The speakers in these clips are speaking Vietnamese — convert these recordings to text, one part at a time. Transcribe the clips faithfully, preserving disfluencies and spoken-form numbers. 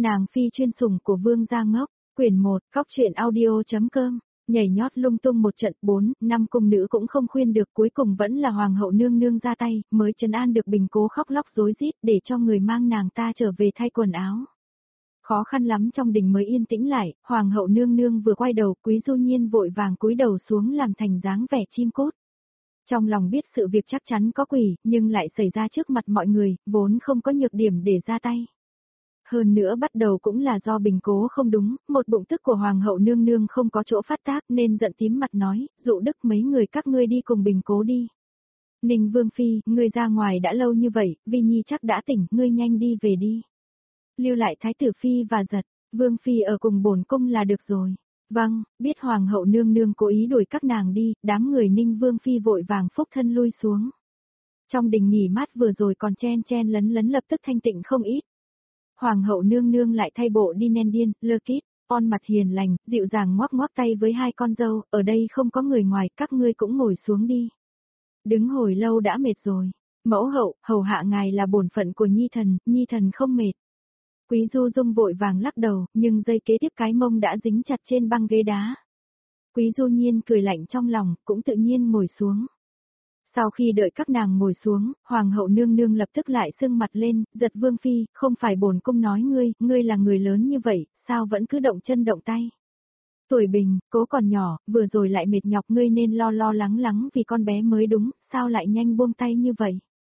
Nàng phi chuyên sủng của Vương Gia Ngốc, quyển một, Cóc truyện audio.com, nhảy nhót lung tung một trận bốn, năm cung nữ cũng không khuyên được, cuối cùng vẫn là hoàng hậu nương nương ra tay, mới trấn an được Bình Cố khóc lóc rối rít để cho người mang nàng ta trở về thay quần áo. Khó khăn lắm trong đình mới yên tĩnh lại, hoàng hậu nương nương vừa quay đầu, Quý Du Nhiên vội vàng cúi đầu xuống làm thành dáng vẻ chim cút. Trong lòng biết sự việc chắc chắn có quỷ, nhưng lại xảy ra trước mặt mọi người, vốn không có nhược điểm để ra tay. Hơn nữa bắt đầu cũng là do Bình Cố không đúng, một bụng tức của hoàng hậu nương nương không có chỗ phát tác nên giận tím mặt nói, dụ đức mấy người các ngươi đi cùng Bình Cố đi. Ninh Vương Phi, ngươi ra ngoài đã lâu như vậy, Vi Nhi chắc đã tỉnh, ngươi nhanh đi về đi. Lưu lại Thái tử Phi và Giật, Vương Phi ở cùng bổn cung là được rồi. Vâng, biết hoàng hậu nương nương cố ý đuổi các nàng đi, đám người Ninh Vương Phi vội vàng phúc thân lui xuống. Trong đình nghỉ mát vừa rồi còn chen chen lấn lấn lập tức thanh tịnh không ít. Hoàng hậu nương nương lại thay bộ đi nen điên, lơ kít, on mặt hiền lành, dịu dàng ngoắc ngoắc tay với hai con dâu, ở đây không có người ngoài, các ngươi cũng ngồi xuống đi. Đứng hồi lâu đã mệt rồi. Mẫu hậu, hầu hạ ngài là bổn phận của Nhi thần, Nhi thần không mệt. Quý Du Dung vội vàng lắc đầu, nhưng giây kế tiếp cái mông đã dính chặt trên băng ghế đá. Quý Du Nhiên cười lạnh trong lòng, cũng tự nhiên ngồi xuống. Sau khi đợi các nàng ngồi xuống, hoàng hậu nương nương lập tức lại sưng mặt lên, Giật Vương Phi, không phải bổn cung nói ngươi, ngươi là người lớn như vậy, sao vẫn cứ động chân động tay. Tuổi Bình, Cố còn nhỏ, vừa rồi lại mệt nhọc, ngươi nên lo lo lắng lắng vì con bé mới đúng, sao lại nhanh buông tay như vậy.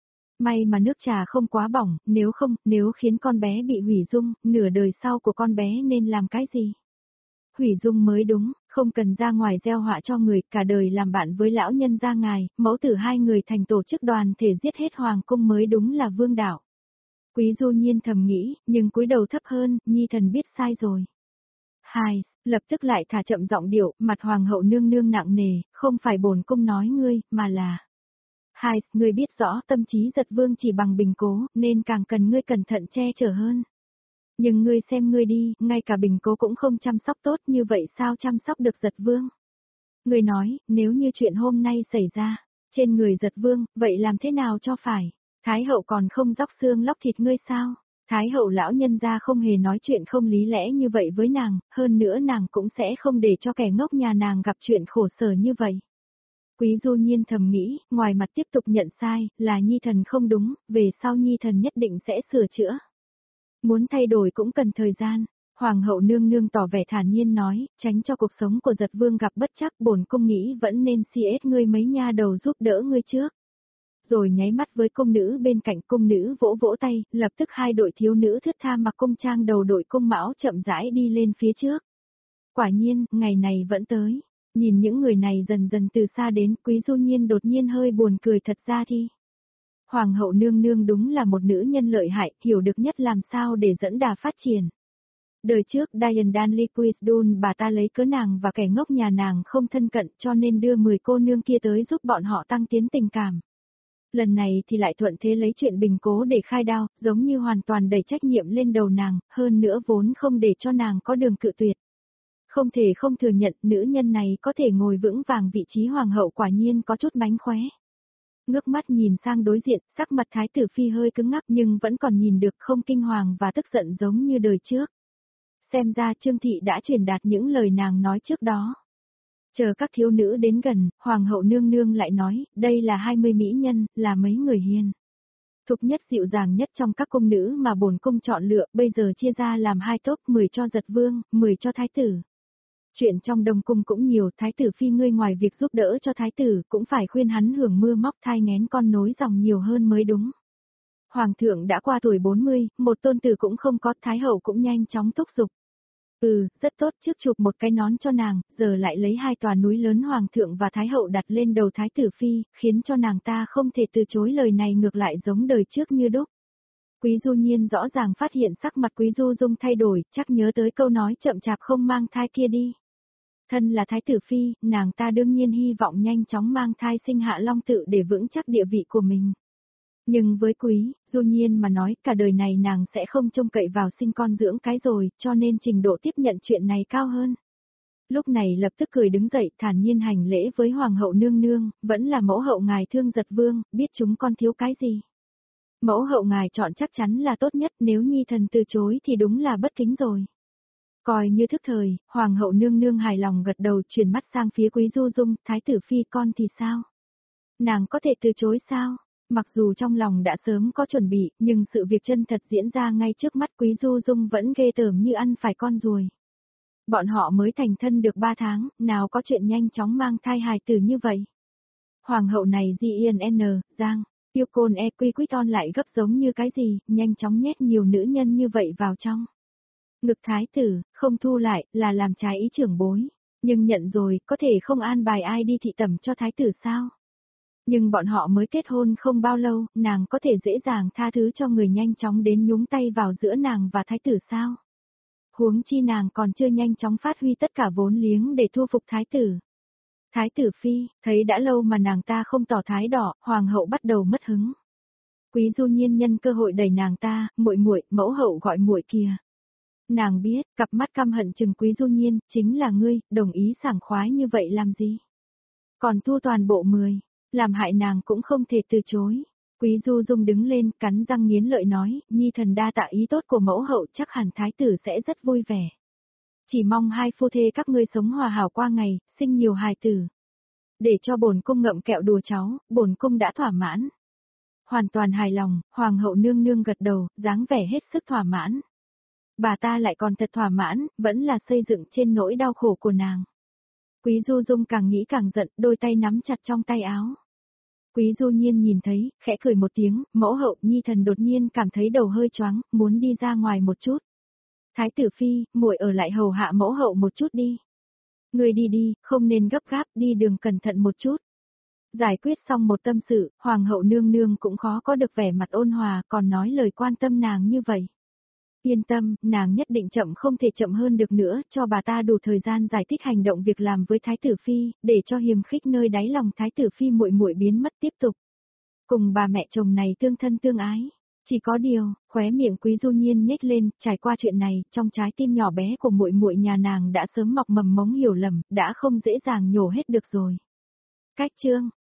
May mà nước trà không quá bỏng, nếu không, nếu khiến con bé bị hủy dung, nửa đời sau của con bé nên làm cái gì? Hủy dung mới đúng, không cần ra ngoài gieo họa cho người, cả đời làm bạn với lão nhân gia ngài, mẫu tử hai người thành tổ chức đoàn thể giết hết hoàng cung mới đúng là vương đạo. Quý Du Nhiên thầm nghĩ, nhưng cúi đầu thấp hơn, Nhi thần biết sai rồi. Hai, lập tức lại thả chậm giọng điệu, mặt hoàng hậu nương nương nặng nề, không phải bổn cung nói ngươi, mà là... Hai, ngươi biết rõ tâm trí Giật Vương chỉ bằng Bình Cố, nên càng cần ngươi cẩn thận che chở hơn. Nhưng ngươi xem ngươi đi, ngay cả Bình Cố cũng không chăm sóc tốt như vậy sao chăm sóc được Giật Vương. Ngươi nói, nếu như chuyện hôm nay xảy ra, trên người Giật Vương, vậy làm thế nào cho phải? Thái hậu còn không róc xương lóc thịt ngươi sao? Thái hậu lão nhân gia không hề nói chuyện không lý lẽ như vậy với nàng, hơn nữa nàng cũng sẽ không để cho kẻ ngốc nhà nàng gặp chuyện khổ sở như vậy. Quý Du Nhiên thầm nghĩ, ngoài mặt tiếp tục nhận sai, là Nhi thần không đúng, về sau Nhi thần nhất định sẽ sửa chữa. Muốn thay đổi cũng cần thời gian. Hoàng hậu nương nương tỏ vẻ thản nhiên nói, tránh cho cuộc sống của Giật Vương gặp bất trắc, bổn cung nghĩ vẫn nên si ết ngươi mấy nha đầu giúp đỡ ngươi trước. Rồi nháy mắt với cung nữ bên cạnh, cung nữ vỗ vỗ tay, lập tức hai đội thiếu nữ thướt tha mặc cung trang đầu đội cung mão chậm rãi đi lên phía trước. Quả nhiên, ngày này vẫn tới. Nhìn những người này dần dần từ xa đến, Quý Du Nhiên đột nhiên hơi buồn cười, thật ra thì. Hoàng hậu nương nương đúng là một nữ nhân lợi hại, hiểu được nhất làm sao để dẫn đà phát triển. Đời trước Diane Danley Quisdon bà ta lấy cớ nàng và kẻ ngốc nhà nàng không thân cận cho nên đưa mười cô nương kia tới giúp bọn họ tăng tiến tình cảm. Lần này thì lại thuận thế lấy chuyện Bình Cố để khai đao, giống như hoàn toàn đẩy trách nhiệm lên đầu nàng, hơn nữa vốn không để cho nàng có đường cự tuyệt. Không thể không thừa nhận nữ nhân này có thể ngồi vững vàng vị trí hoàng hậu quả nhiên có chút mánh khóe. Ngước mắt nhìn sang đối diện, sắc mặt Thái tử Phi hơi cứng ngắc nhưng vẫn còn nhìn được không kinh hoàng và tức giận giống như đời trước. Xem ra Trương Thị đã truyền đạt những lời nàng nói trước đó. Chờ các thiếu nữ đến gần, hoàng hậu nương nương lại nói, đây là hai mươi mỹ nhân, là mấy người hiền. Thục nhất dịu dàng nhất trong các cung nữ mà bổn cung chọn lựa, bây giờ chia ra làm hai tốp, mười cho Giật Vương, mười cho Thái tử. Chuyện trong Đông Cung cũng nhiều, Thái tử Phi ngươi ngoài việc giúp đỡ cho Thái tử, cũng phải khuyên hắn hưởng mưa móc thai nghén con nối dòng nhiều hơn mới đúng. Hoàng thượng đã qua tuổi bốn mươi, một tôn tử cũng không có, Thái hậu cũng nhanh chóng thúc giục. Ừ, rất tốt, trước chụp một cái nón cho nàng, giờ lại lấy hai tòa núi lớn Hoàng thượng và Thái hậu đặt lên đầu Thái tử Phi, khiến cho nàng ta không thể từ chối lời này, ngược lại giống đời trước như đúc. Quý Du Nhiên rõ ràng phát hiện sắc mặt Quý Du Dung thay đổi, chắc nhớ tới câu nói chậm chạp không mang thai kia đi. Thân là Thái tử Phi, nàng ta đương nhiên hy vọng nhanh chóng mang thai sinh hạ long tự để vững chắc địa vị của mình. Nhưng với Quý Du Nhiên mà nói, cả đời này nàng sẽ không trông cậy vào sinh con dưỡng cái rồi, cho nên trình độ tiếp nhận chuyện này cao hơn. Lúc này lập tức cười đứng dậy, thản nhiên hành lễ với hoàng hậu nương nương, vẫn là mẫu hậu ngài thương Giật Vương, biết chúng con thiếu cái gì. Mẫu hậu ngài chọn chắc chắn là tốt nhất, nếu nhi thần từ chối thì đúng là bất kính rồi. Coi như thức thời, hoàng hậu nương nương hài lòng gật đầu, chuyển mắt sang phía Quý Du Dung, thái tử phi con thì sao? Nàng có thể từ chối sao? Mặc dù trong lòng đã sớm có chuẩn bị, nhưng sự việc chân thật diễn ra ngay trước mắt Quý Du Dung vẫn ghê tởm như ăn phải con ruồi. Bọn họ mới thành thân được ba tháng, nào có chuyện nhanh chóng mang thai hài tử như vậy. Hoàng hậu này G I N N, Giang, yêu côn e quy quýt on lại gấp giống như cái gì, nhanh chóng nhét nhiều nữ nhân như vậy vào trong. Ngực thái tử, không thu lại, là làm trái ý trưởng bối. Nhưng nhận rồi, có thể không an bài ai đi thị tẩm cho thái tử sao? Nhưng bọn họ mới kết hôn không bao lâu, nàng có thể dễ dàng tha thứ cho người nhanh chóng đến nhúng tay vào giữa nàng và thái tử sao? Huống chi nàng còn chưa nhanh chóng phát huy tất cả vốn liếng để thu phục thái tử. Thái tử phi, thấy đã lâu mà nàng ta không tỏ thái đỏ, hoàng hậu bắt đầu mất hứng. Quý Du Nhiên nhân cơ hội đẩy nàng ta, muội muội, mẫu hậu gọi muội kìa. Nàng biết, cặp mắt căm hận chừng Quý Du Nhiên, chính là ngươi, đồng ý sảng khoái như vậy làm gì? Còn thu toàn bộ mười, làm hại nàng cũng không thể từ chối. Quý Du Dung đứng lên, cắn răng nghiến lợi nói, nhi thần đa tạ ý tốt của mẫu hậu, chắc hẳn thái tử sẽ rất vui vẻ. Chỉ mong hai phu thê các ngươi sống hòa hảo qua ngày, sinh nhiều hài tử. Để cho bổn cung ngậm kẹo đùa cháu, bổn cung đã thỏa mãn. Hoàn toàn hài lòng, hoàng hậu nương nương gật đầu, dáng vẻ hết sức thỏa mãn. Bà ta lại còn thật thỏa mãn, vẫn là xây dựng trên nỗi đau khổ của nàng. Quý Du Dung càng nghĩ càng giận, đôi tay nắm chặt trong tay áo. Quý Du Nhiên nhìn thấy, khẽ cười một tiếng, mẫu hậu nhi thần đột nhiên cảm thấy đầu hơi choáng, muốn đi ra ngoài một chút. Thái tử phi, muội ở lại hầu hạ mẫu hậu một chút đi. Người đi đi, không nên gấp gáp, đi đường cẩn thận một chút. Giải quyết xong một tâm sự, hoàng hậu nương nương cũng khó có được vẻ mặt ôn hòa, còn nói lời quan tâm nàng như vậy. Yên tâm, nàng nhất định chậm không thể chậm hơn được nữa, cho bà ta đủ thời gian giải thích hành động việc làm với thái tử phi, để cho hiềm khích nơi đáy lòng thái tử phi muội muội biến mất tiếp tục. Cùng bà mẹ chồng này tương thân tương ái. Chỉ có điều, khóe miệng Quý Du Nhiên nhếch lên, trải qua chuyện này, trong trái tim nhỏ bé của muội muội nhà nàng đã sớm mọc mầm mống hiểu lầm, đã không dễ dàng nhổ hết được rồi. Cách chương